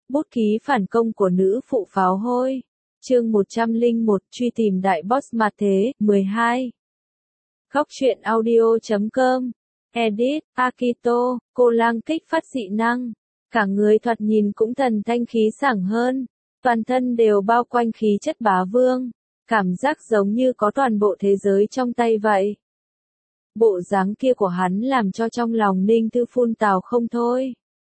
Bút ký phản công của nữ phụ pháo hôi. Chương 101 truy tìm đại boss mặt thế, 12. Góc truyện audio.com. Edit, Akito, cô lang kích phát dị năng. Cả người thoạt nhìn cũng thần thanh khí sảng hơn. Toàn thân đều bao quanh khí chất bá vương. Cảm giác giống như có toàn bộ thế giới trong tay vậy. Bộ dáng kia của hắn làm cho trong lòng Ninh Thư phun tào không thôi.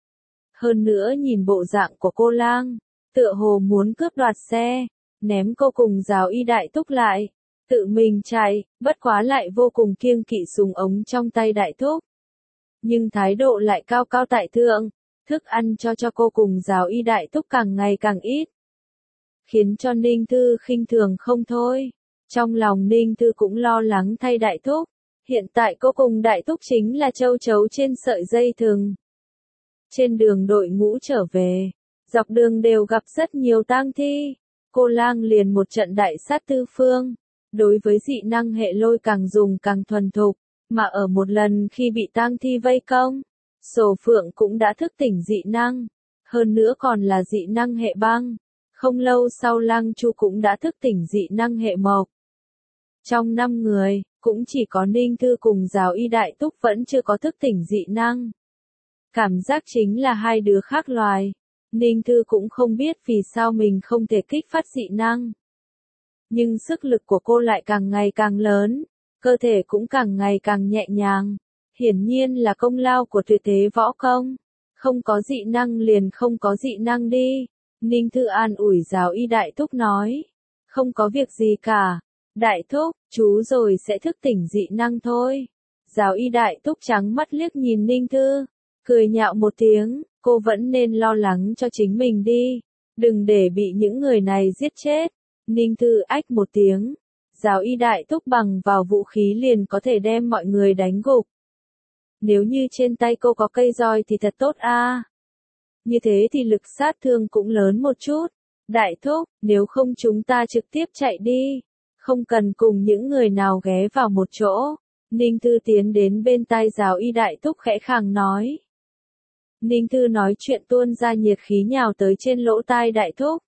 Hơn nữa nhìn bộ dạng của cô lang, tựa hồ muốn cướp đoạt xe, ném cô cùng Giáo Y Đại Thúc lại, tự mình chạy, bất quá lại vô cùng kiêng kỵ súng ống trong tay Đại Thúc. Nhưng thái độ lại cao cao tại thượng, thức ăn cho cô cùng Giáo Y Đại Thúc càng ngày càng ít. Khiến cho Ninh Thư khinh thường không thôi. Trong lòng Ninh Thư cũng lo lắng thay Đại Thúc. Hiện tại cô cùng Đại Thúc chính là châu chấu trên sợi dây thừng. Trên đường đội ngũ trở về, dọc đường đều gặp rất nhiều tang thi. Cô lang liền một trận đại sát tư phương. Đối với dị năng hệ lôi càng dùng càng thuần thục, mà ở một lần khi bị tang thi vây công, Sổ Phượng cũng đã thức tỉnh dị năng. Hơn nữa còn là dị năng hệ băng. Không lâu sau Lang Chu cũng đã thức tỉnh dị năng hệ mộc. Trong 5 người, cũng chỉ có Ninh Thư cùng Giáo Y Đại Thúc vẫn chưa có thức tỉnh dị năng. Cảm giác chính là hai đứa khác loài. Ninh Thư cũng không biết vì sao mình không thể kích phát dị năng. Nhưng sức lực của cô lại càng ngày càng lớn, cơ thể cũng càng ngày càng nhẹ nhàng. Hiển nhiên là công lao của tuyệt thế võ công. Không có dị năng liền không có dị năng đi. Ninh Thư an ủi Giáo Y Đại Thúc nói. Không có việc gì cả. Đại Thúc, chú rồi sẽ thức tỉnh dị năng thôi. Giáo Y Đại Thúc trắng mắt liếc nhìn Ninh Thư. Cười nhạo một tiếng, cô vẫn nên lo lắng cho chính mình đi. Đừng để bị những người này giết chết. Ninh Thư ách một tiếng. Giáo Y Đại Thúc bằng vào vũ khí liền có thể đem mọi người đánh gục. Nếu như trên tay cô có cây roi thì thật tốt a. Như thế thì lực sát thương cũng lớn một chút. Đại Thúc, nếu không chúng ta trực tiếp chạy đi. Không cần cùng những người nào ghé vào một chỗ. Ninh Thư tiến đến bên tai Giáo Y Đại Thúc khẽ khàng nói. Ninh Thư nói chuyện tuôn ra nhiệt khí nhào tới trên lỗ tai Đại Thúc.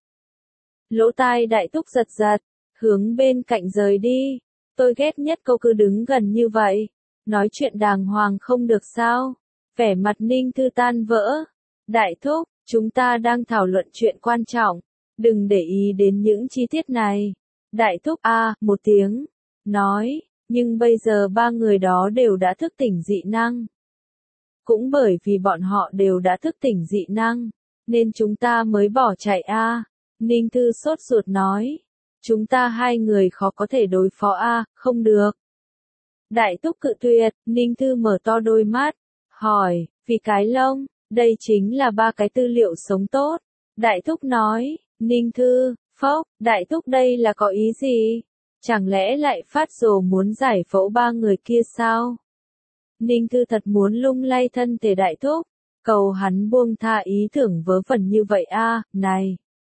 Lỗ tai Đại Thúc giật giật, hướng bên cạnh rời đi. Tôi ghét nhất câu cứ đứng gần như vậy. Nói chuyện đàng hoàng không được sao. Vẻ mặt Ninh Thư tan vỡ. Đại Thúc, chúng ta đang thảo luận chuyện quan trọng. Đừng để ý đến những chi tiết này. Đại Thúc một tiếng. Nói, nhưng bây giờ ba người đó đều đã thức tỉnh dị năng. Cũng bởi vì bọn họ đều đã thức tỉnh dị năng, nên chúng ta mới bỏ chạy Ninh Thư sốt ruột nói. Chúng ta hai người khó có thể đối phó không được. Đại Thúc cự tuyệt, Ninh Thư mở to đôi mắt, hỏi, vì cái lông, đây chính là ba cái tư liệu sống tốt. Đại Thúc nói, Ninh Thư, phốc, Đại Thúc đây là có ý gì? Chẳng lẽ lại phát rồ muốn giải phẫu ba người kia sao? Ninh Thư thật muốn lung lay thân thể Đại Thúc, cầu hắn buông tha ý tưởng vớ vẩn như vậy này.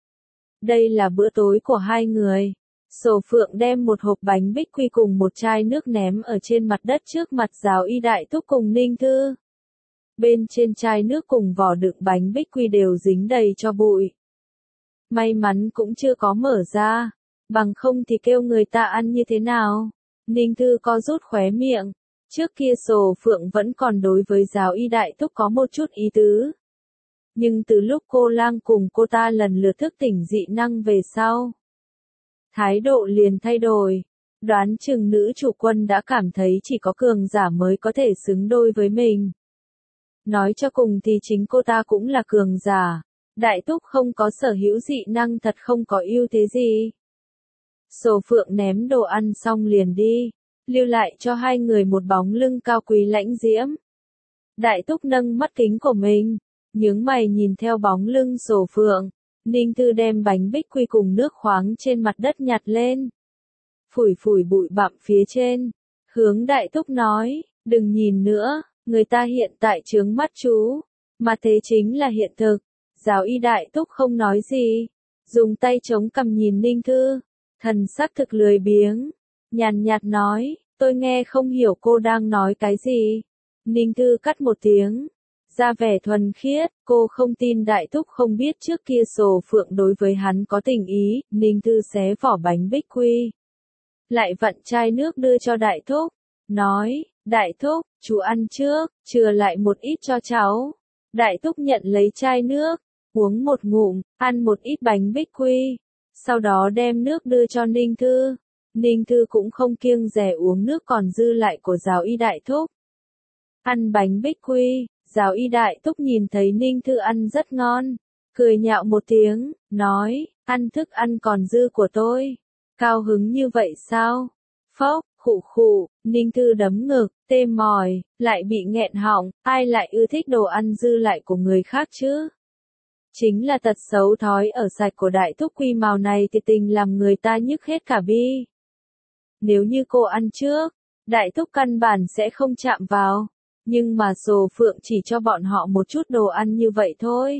Đây là bữa tối của hai người. Sổ Phượng đem một hộp bánh bích quy cùng một chai nước ném ở trên mặt đất trước mặt Giáo Y Đại Thúc cùng Ninh Thư. Bên trên chai nước cùng vỏ đựng bánh bích quy đều dính đầy cho bụi. May mắn cũng chưa có mở ra, bằng không thì kêu người ta ăn như thế nào. Ninh Thư co rút khóe miệng. Trước kia Sổ Phượng vẫn còn đối với Giáo Y Đại Thúc có một chút ý tứ. Nhưng từ lúc cô lang cùng cô ta lần lượt thức tỉnh dị năng về sau, thái độ liền thay đổi. Đoán chừng nữ chủ quân đã cảm thấy chỉ có cường giả mới có thể xứng đôi với mình. Nói cho cùng thì chính cô ta cũng là cường giả. Đại Thúc không có sở hữu dị năng thật không có ưu thế gì. Sổ Phượng ném đồ ăn xong liền đi, lưu lại cho hai người một bóng lưng cao quý lãnh diễm. Đại Thúc nâng mắt kính của mình, nhướng mày nhìn theo bóng lưng Sổ Phượng. Ninh Thư đem bánh bích quy cùng nước khoáng trên mặt đất nhặt lên. Phủi phủi bụi bặm phía trên. Hướng Đại Thúc nói, đừng nhìn nữa, người ta hiện tại chướng mắt chú. Mà thế chính là hiện thực. Giáo Y Đại Thúc không nói gì. Dùng tay chống cằm nhìn Ninh Thư. Thần sắc thực lười biếng. Nhàn nhạt nói, tôi nghe không hiểu cô đang nói cái gì. Ninh Thư cắt một tiếng. ra vẻ thuần khiết, cô không tin Đại Thúc không biết trước kia Sổ Phượng đối với hắn có tình ý, Ninh Thư xé vỏ bánh bích quy. Lại vặn chai nước đưa cho Đại Thúc, nói, Đại Thúc, chú ăn trước, chừa lại một ít cho cháu. Đại Thúc nhận lấy chai nước, uống một ngụm, ăn một ít bánh bích quy, sau đó đem nước đưa cho Ninh Thư. Ninh Thư cũng không kiêng dè uống nước còn dư lại của Giáo Y Đại Thúc. Ăn bánh bích quy, Giáo Y Đại Thúc nhìn thấy Ninh Thư ăn rất ngon, cười nhạo một tiếng, nói, ăn thức ăn còn dư của tôi. Cao hứng như vậy sao? Phốc, khụ khụ, Ninh Thư đấm ngực, tê mỏi, lại bị nghẹn họng, ai lại ưa thích đồ ăn dư lại của người khác chứ? Chính là tật xấu thói ở sạch của Đại Thúc Quy Màu này thì tình làm người ta nhức hết cả bi. Nếu như cô ăn trước, Đại Thúc căn bản sẽ không chạm vào, nhưng mà Sổ Phượng chỉ cho bọn họ một chút đồ ăn như vậy thôi.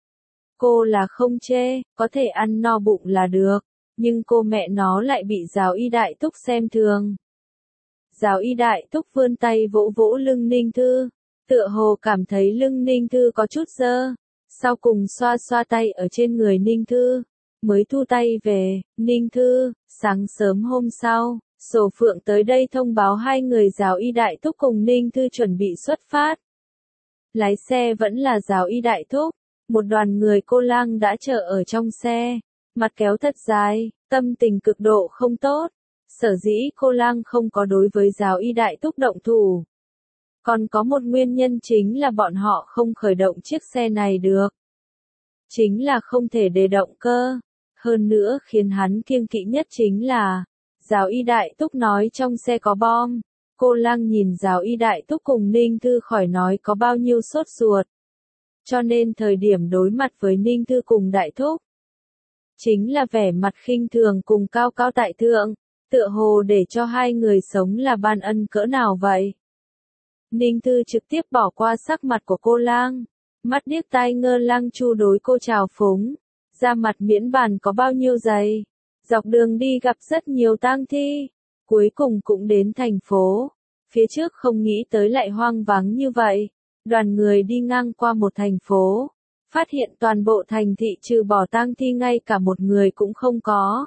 Cô là không chê, có thể ăn no bụng là được, nhưng cô mẹ nó lại bị Giáo Y Đại Thúc xem thường. Giáo Y Đại Thúc vươn tay vỗ vỗ lưng Ninh Thư, tựa hồ cảm thấy lưng Ninh Thư có chút dơ, sau cùng xoa xoa tay ở trên người Ninh Thư, mới thu tay về. Ninh Thư, sáng sớm hôm sau, Sổ Phượng tới đây thông báo hai người Giáo Y Đại Thúc cùng Ninh Thư chuẩn bị xuất phát. Lái xe vẫn là Giáo Y Đại Thúc, một đoàn người Cô Lang đã chờ ở trong xe, mặt kéo thật dài, tâm tình cực độ không tốt. Sở dĩ Cô Lang không có đối với Giáo Y Đại Thúc động thủ. Còn có một nguyên nhân chính là bọn họ không khởi động chiếc xe này được. Chính là không thể để động cơ. Hơn nữa khiến hắn kiêng kỵ nhất chính là, Giáo Y Đại Thúc nói trong xe có bom. Cô Lang nhìn Giáo Y Đại Thúc cùng Ninh Thư khỏi nói có bao nhiêu sốt ruột. Cho nên thời điểm đối mặt với Ninh Thư cùng Đại Thúc, chính là vẻ mặt khinh thường cùng cao cao tại thượng, tựa hồ để cho hai người sống là ban ân cỡ nào vậy. Ninh Thư trực tiếp bỏ qua sắc mặt của Cô Lang, mắt điếc tai ngơ Lang Chu đối cô chào phúng, da mặt miễn bàn có bao nhiêu dày. Dọc đường đi gặp rất nhiều tang thi, cuối cùng cũng đến thành phố. Phía trước không nghĩ tới lại hoang vắng như vậy. Đoàn người đi ngang qua một thành phố, phát hiện toàn bộ thành thị trừ bỏ tang thi ngay cả một người cũng không có.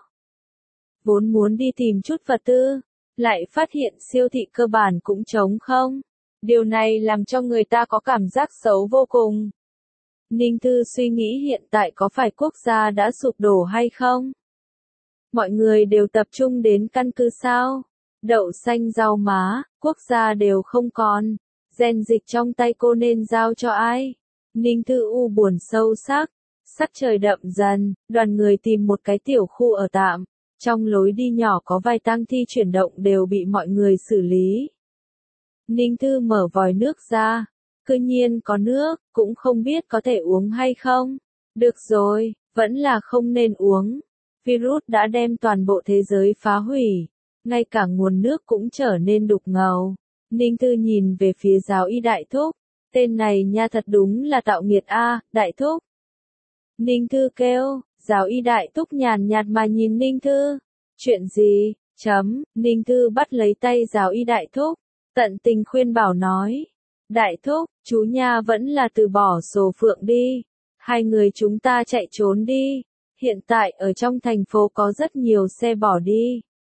Vốn muốn đi tìm chút vật tư, lại phát hiện siêu thị cơ bản cũng trống không. Điều này làm cho người ta có cảm giác xấu vô cùng. Ninh Thư suy nghĩ hiện tại có phải quốc gia đã sụp đổ hay không? Mọi người đều tập trung đến căn cứ sao? Đậu xanh rau má, quốc gia đều không còn. Gen dịch trong tay cô nên giao cho ai? Ninh Thư u buồn sâu sắc. Sắc trời đậm dần, đoàn người tìm một cái tiểu khu ở tạm. Trong lối đi nhỏ có vài tang thi chuyển động đều bị mọi người xử lý. Ninh Thư mở vòi nước ra. Cứ nhiên có nước, cũng không biết có thể uống hay không. Được rồi, vẫn là không nên uống. Virus đã đem toàn bộ thế giới phá hủy. Ngay cả nguồn nước cũng trở nên đục ngầu. Ninh Thư nhìn về phía Giáo Y Đại Thúc. Tên này nha thật đúng là tạo nghiệt a, Đại Thúc. Ninh Thư kêu, Giáo Y Đại Thúc nhàn nhạt mà nhìn Ninh Thư. Chuyện gì? Ninh Thư bắt lấy tay Giáo Y Đại Thúc, tận tình khuyên bảo nói. Đại Thúc, chú nha vẫn là từ bỏ Sổ Phượng đi. Hai người chúng ta chạy trốn đi. Hiện tại ở trong thành phố có rất nhiều xe bỏ đi.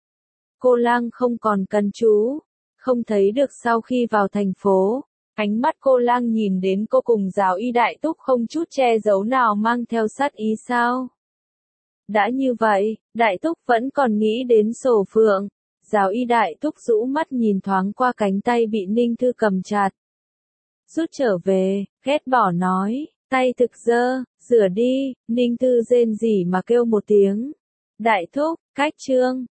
Cô Lang không còn cần chú. Không thấy được sau khi vào thành phố. Ánh mắt Cô Lang nhìn đến cô cùng Giáo Y Đại Thúc không chút che giấu nào mang theo sát ý sao. Đã như vậy, Đại Thúc vẫn còn nghĩ đến Sổ Phượng. Giáo Y Đại Thúc rũ mắt nhìn thoáng qua cánh tay bị Ninh Thư cầm chặt. Rút trở về, ghét bỏ nói, tay thực dơ, rửa đi. Ninh Thư rên rỉ mà kêu một tiếng. Đại Thúc, cách trương,